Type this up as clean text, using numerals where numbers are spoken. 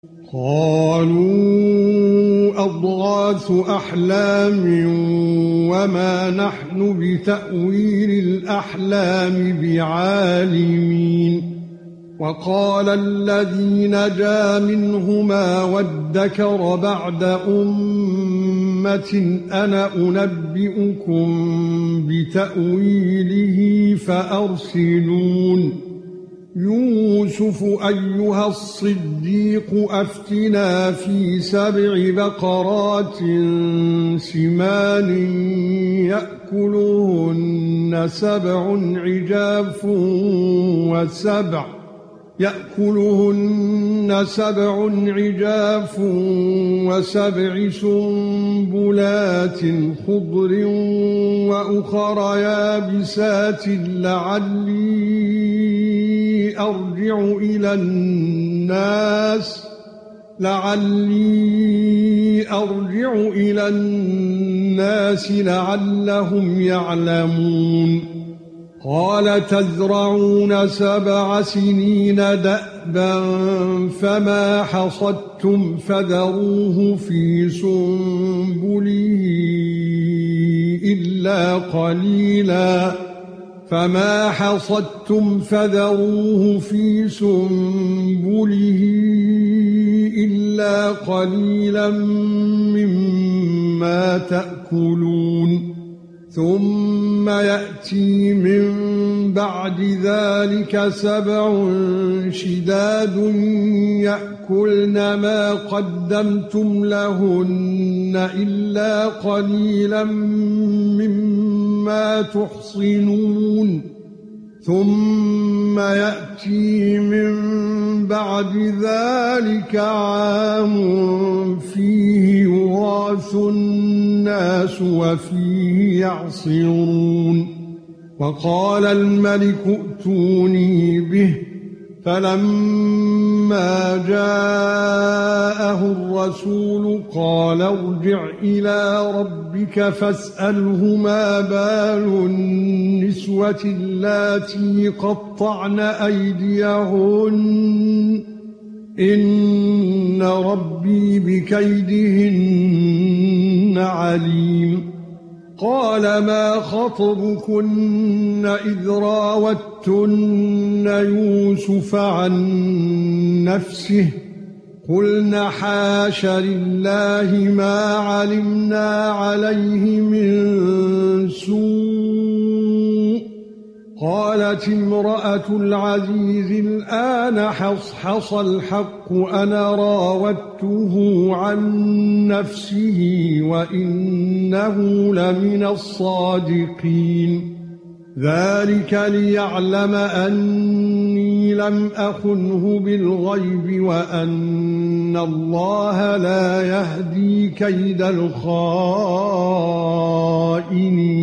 قالوا أضغاث أحلام وما نحن بتأويل الأحلام بعالمين. وقال الذي نجا منهما وادكر بعد أمة أنا أنبئكم بتأويله فأرسلون. يوسف أيها الصديق أفتنا في 7 بقرات سمان يأكلهن 7 عجاف و7 سنبلات خضر وأخر يابسات لعلي أرجع إلى الناس لعلهم يعلمون. قال تزرعون 7 سنين دأبا فما حصدتم فذروه في سنبله إلا قليلا مما تأكلون. ثم يأتي من بعد ذلك 7 شداد يأكلن ما قدمتم لهن إلا قليلا مما تحصنون. ثم يأتي من بعد ذلك عام فيه يغاث الناس وفيه يعصرون. وقال الملك ائتوني به فلما جاءه الرسول قال ارجع إلى ربك فاسأله ما بال النسوة اللاتي قطعن أيديهن إن ربي بكيدهن عليم. قال ما خطبكن إذ راوتن يوسف عن نفسه قلنا حاش لله ما علمنا عليه من سوء. قالت امرأة العزيز الآن حصحص الحق أنا راودته عن نفسه وإنه لمن الصادقين. ذلك ليعلم أني لم أخنه بالغيب وأن الله لا يهدي كيد الخائنين.